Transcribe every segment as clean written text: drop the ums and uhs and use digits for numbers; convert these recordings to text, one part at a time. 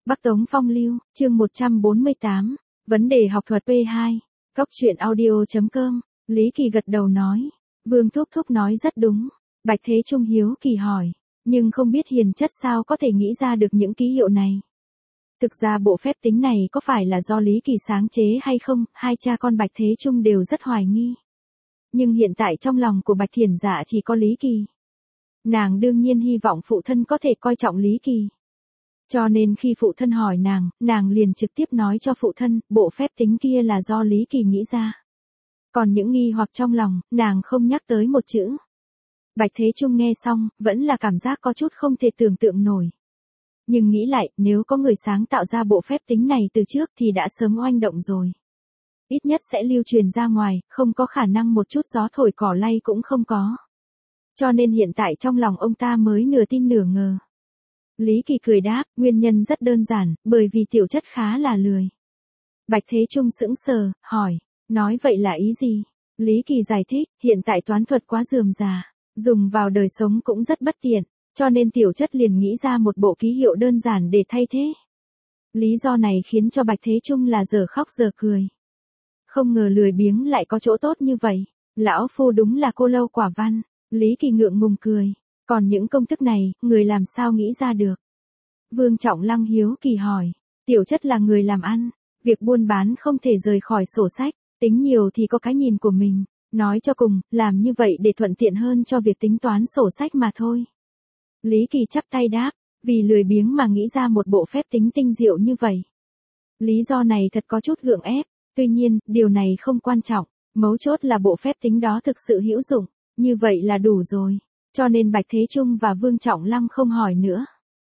Bắc Tống Phong Lưu, chương 148, vấn đề học thuật P2, Cóc truyện audio.com, Lý Kỳ gật đầu nói, Vương Thúc Thúc nói rất đúng, Bạch Thế Trung hiếu kỳ hỏi, nhưng không biết Hiền Chất sao có thể nghĩ ra được những ký hiệu này. Thực ra bộ phép tính này có phải là do Lý Kỳ sáng chế hay không, hai cha con Bạch Thế Trung đều rất hoài nghi. Nhưng hiện tại trong lòng của Bạch Thiển Dạ chỉ có Lý Kỳ. Nàng đương nhiên hy vọng phụ thân có thể coi trọng Lý Kỳ. Cho nên khi phụ thân hỏi nàng liền trực tiếp nói cho phụ thân, bộ phép tính kia là do Lý Kỳ nghĩ ra. Còn những nghi hoặc trong lòng, nàng không nhắc tới một chữ. Bạch Thế Trung nghe xong, vẫn là cảm giác có chút không thể tưởng tượng nổi. Nhưng nghĩ lại, nếu có người sáng tạo ra bộ phép tính này từ trước thì đã sớm oanh động rồi. Ít nhất sẽ lưu truyền ra ngoài, không có khả năng một chút gió thổi cỏ lay cũng không có. Cho nên hiện tại trong lòng ông ta mới nửa tin nửa ngờ. Lý Kỳ cười đáp, nguyên nhân rất đơn giản, bởi vì Tiểu Chất khá là lười. Bạch Thế Trung sững sờ, hỏi, nói vậy là ý gì? Lý Kỳ giải thích, hiện tại toán thuật quá rườm rà, dùng vào đời sống cũng rất bất tiện, cho nên Tiểu Chất liền nghĩ ra một bộ ký hiệu đơn giản để thay thế. Lý do này khiến cho Bạch Thế Trung là giờ khóc giờ cười. Không ngờ lười biếng lại có chỗ tốt như vậy, lão phu đúng là cô lâu quả văn. Lý Kỳ ngượng ngùng cười, còn những công thức này, người làm sao nghĩ ra được? Vương Trọng Lăng hiếu kỳ hỏi, Tiểu Chất là người làm ăn, việc buôn bán không thể rời khỏi sổ sách, tính nhiều thì có cái nhìn của mình, nói cho cùng, làm như vậy để thuận tiện hơn cho việc tính toán sổ sách mà thôi. Lý Kỳ chắp tay đáp, vì lười biếng mà nghĩ ra một bộ phép tính tinh diệu như vậy. Lý do này thật có chút gượng ép, tuy nhiên, điều này không quan trọng, mấu chốt là bộ phép tính đó thực sự hữu dụng, như vậy là đủ rồi. Cho nên Bạch Thế Trung và Vương Trọng Lăng không hỏi nữa.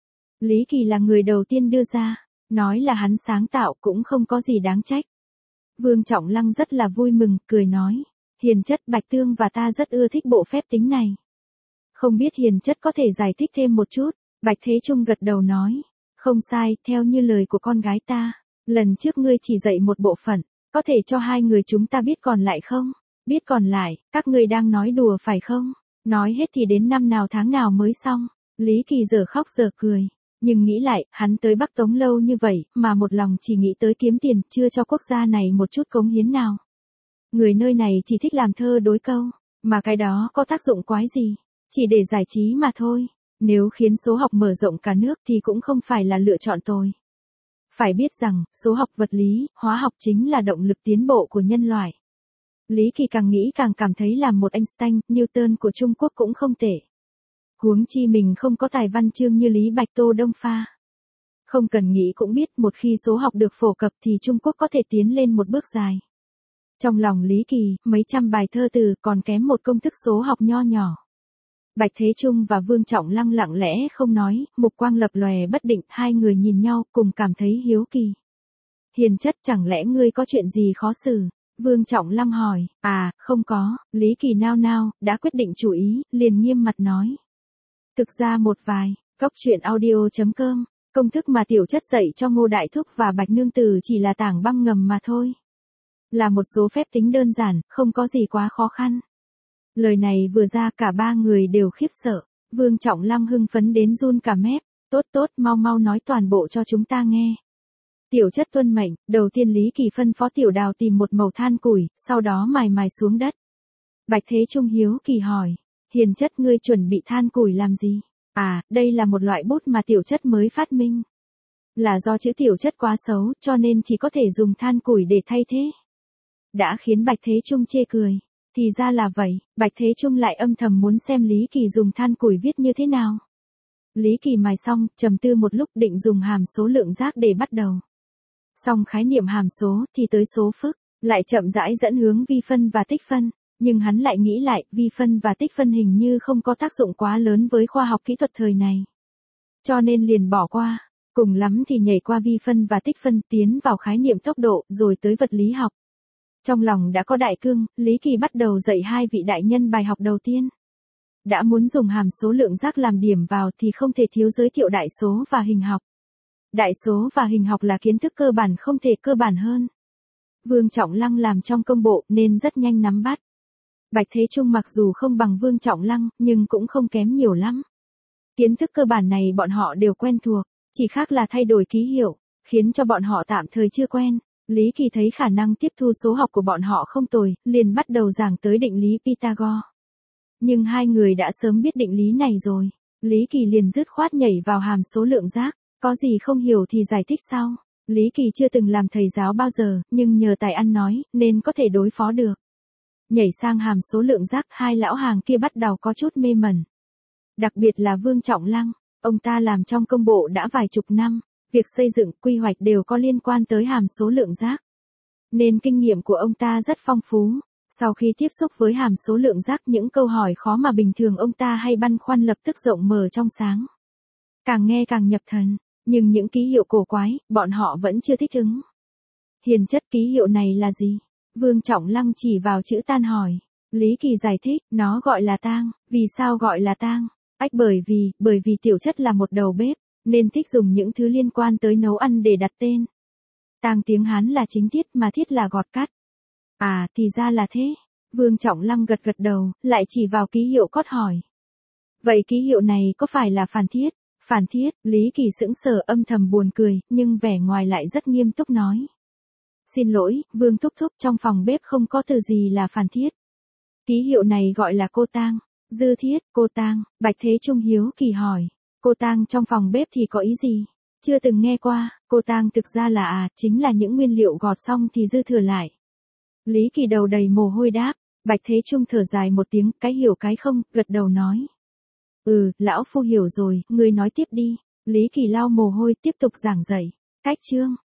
Lý Kỳ là người đầu tiên đưa ra, nói là hắn sáng tạo cũng không có gì đáng trách. Vương Trọng Lăng rất là vui mừng, cười nói, Hiền Chất Bạch Tương và ta rất ưa thích bộ phép tính này. Không biết Hiền Chất có thể giải thích thêm một chút, Bạch Thế Trung gật đầu nói, không sai, theo như lời của con gái ta, lần trước ngươi chỉ dạy một bộ phận, có thể cho hai người chúng ta biết còn lại không? Biết còn lại, các ngươi đang nói đùa phải không? Nói hết thì đến năm nào tháng nào mới xong. Lý Kỳ giờ khóc giờ cười. Nhưng nghĩ lại, hắn tới Bắc Tống lâu như vậy, mà một lòng chỉ nghĩ tới kiếm tiền, chưa cho quốc gia này một chút cống hiến nào. Người nơi này chỉ thích làm thơ đối câu, mà cái đó có tác dụng quái gì? Chỉ để giải trí mà thôi. Nếu khiến số học mở rộng cả nước thì cũng không phải là lựa chọn tồi. Phải biết rằng, số học vật lý, hóa học chính là động lực tiến bộ của nhân loại. Lý Kỳ càng nghĩ càng cảm thấy làm một Einstein, Newton của Trung Quốc cũng không tệ. Huống chi mình không có tài văn chương như Lý Bạch Tô Đông Pha. Không cần nghĩ cũng biết một khi số học được phổ cập thì Trung Quốc có thể tiến lên một bước dài. Trong lòng Lý Kỳ, mấy trăm bài thơ từ còn kém một công thức số học nho nhỏ. Bạch Thế Trung và Vương Trọng Lăng lặng lẽ không nói, mục quang lập lòe bất định, hai người nhìn nhau cùng cảm thấy hiếu kỳ. Hiền Chất chẳng lẽ ngươi có chuyện gì khó xử? Vương Trọng Lăng hỏi, không có, Lý Kỳ nao nao, đã quyết định chủ ý, liền nghiêm mặt nói. Thực ra một vài, Cóc truyện audio.com, công thức mà Tiểu Chất dạy cho Ngô Đại Thúc và Bạch Nương Tử chỉ là tảng băng ngầm mà thôi. Là một số phép tính đơn giản, không có gì quá khó khăn. Lời này vừa ra cả ba người đều khiếp sợ, Vương Trọng Lăng hưng phấn đến run cả mép, tốt, mau nói toàn bộ cho chúng ta nghe. Tiểu Chất tuân mệnh, đầu tiên Lý Kỳ phân phó Tiểu Đào tìm một mẩu than củi, sau đó mài xuống đất. Bạch Thế Trung hiếu kỳ hỏi, Hiền Chất ngươi chuẩn bị than củi làm gì? Đây là một loại bút mà Tiểu Chất mới phát minh. Là do chữ Tiểu Chất quá xấu, cho nên chỉ có thể dùng than củi để thay thế. Đã khiến Bạch Thế Trung chê cười. Thì ra là vậy, Bạch Thế Trung lại âm thầm muốn xem Lý Kỳ dùng than củi viết như thế nào. Lý Kỳ mài xong, trầm tư một lúc định dùng hàm số lượng giác để bắt đầu. Xong khái niệm hàm số thì tới số phức, lại chậm rãi dẫn hướng vi phân và tích phân, nhưng hắn lại nghĩ lại, vi phân và tích phân hình như không có tác dụng quá lớn với khoa học kỹ thuật thời này. Cho nên liền bỏ qua, cùng lắm thì nhảy qua vi phân và tích phân tiến vào khái niệm tốc độ rồi tới vật lý học. Trong lòng đã có đại cương, Lý Kỳ bắt đầu dạy hai vị đại nhân bài học đầu tiên. Đã muốn dùng hàm số lượng giác làm điểm vào thì không thể thiếu giới thiệu đại số và hình học. Đại số và hình học là kiến thức cơ bản không thể cơ bản hơn. Vương Trọng Lăng làm trong công bộ nên rất nhanh nắm bắt. Bạch Thế Trung mặc dù không bằng Vương Trọng Lăng nhưng cũng không kém nhiều lắm. Kiến thức cơ bản này bọn họ đều quen thuộc, Chỉ khác là thay đổi ký hiệu, khiến cho bọn họ tạm thời chưa quen. Lý Kỳ thấy khả năng tiếp thu số học của bọn họ không tồi, liền bắt đầu giảng tới định lý Pythagore. Nhưng hai người đã sớm biết định lý này rồi. Lý Kỳ liền dứt khoát nhảy vào hàm số lượng giác. Có gì không hiểu thì giải thích sau. Lý Kỳ chưa từng làm thầy giáo bao giờ, nhưng nhờ tài ăn nói, nên có thể đối phó được. Nhảy sang hàm số lượng giác, hai lão hàng kia bắt đầu có chút mê mẩn. Đặc biệt là Vương Trọng Lăng, ông ta làm trong công bộ đã vài chục năm, việc xây dựng, quy hoạch đều có liên quan tới hàm số lượng giác. Nên kinh nghiệm của ông ta rất phong phú. Sau khi tiếp xúc với hàm số lượng giác, những câu hỏi khó mà bình thường ông ta hay băn khoăn lập tức rộng mở trong sáng. Càng nghe càng nhập thần, nhưng những ký hiệu cổ quái, bọn họ vẫn chưa thích ứng. Hiền chất, ký hiệu này là gì? Vương Trọng Lăng chỉ vào chữ tan hỏi. Lý Kỳ giải thích, nó gọi là tang. Vì sao gọi là tang? Bởi vì tiểu chất là một đầu bếp, nên thích dùng những thứ liên quan tới nấu ăn để đặt tên. Tang tiếng Hán là chính tiết, mà thiết là gọt cắt. À, thì ra là thế. Vương Trọng Lăng gật gật đầu, lại chỉ vào ký hiệu cốt hỏi. Vậy ký hiệu này có phải là phản thiết? Phản thiết, Lý Kỳ sững sờ âm thầm buồn cười, nhưng vẻ ngoài lại rất nghiêm túc nói. Xin lỗi, Vương thúc thúc, trong phòng bếp không có từ gì là phản thiết. Ký hiệu này gọi là cô tang. Dư thiết, cô tang, Bạch Thế Trung hiếu kỳ hỏi. Cô tang trong phòng bếp thì có ý gì? Chưa từng nghe qua, cô tang thực ra là chính là những nguyên liệu gọt xong thì dư thừa lại. Lý Kỳ đầu đầy mồ hôi đáp. Bạch Thế Trung thở dài một tiếng, cái hiểu cái không, gật đầu nói. Lão phu hiểu rồi, ngươi nói tiếp đi. Lý Kỳ lau mồ hôi tiếp tục giảng dạy. Cách chương.